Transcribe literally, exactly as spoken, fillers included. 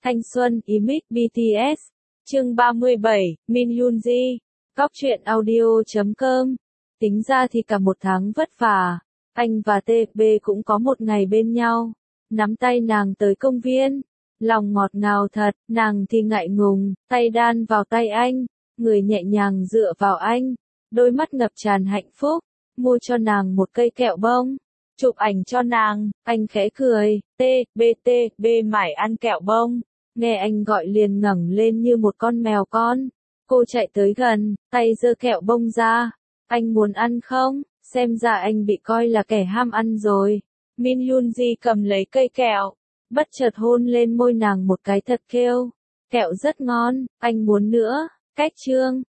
Thanh xuân, image, bê tê ét. Chương ba mươi bảy, Min Yoonji. Góc truyện audio chấm com. Tính ra thì cả một tháng vất vả, anh và tê bê cũng có một ngày bên nhau. Nắm tay nàng tới công viên, lòng ngọt ngào thật, nàng thì ngại ngùng, tay đan vào tay anh, người nhẹ nhàng dựa vào anh, đôi mắt ngập tràn hạnh phúc, mua cho nàng một cây kẹo bông, chụp ảnh cho nàng, anh khẽ cười, tê bê tê bê mải ăn kẹo bông, nghe anh gọi liền ngẩng lên như một con mèo con, cô chạy tới gần, tay giơ kẹo bông ra, anh muốn ăn không, xem ra anh bị coi là kẻ ham ăn rồi. Min Yoonji cầm lấy cây kẹo, bất chợt hôn lên môi nàng một cái thật kêu, kẹo rất ngon, anh muốn nữa. Cách chương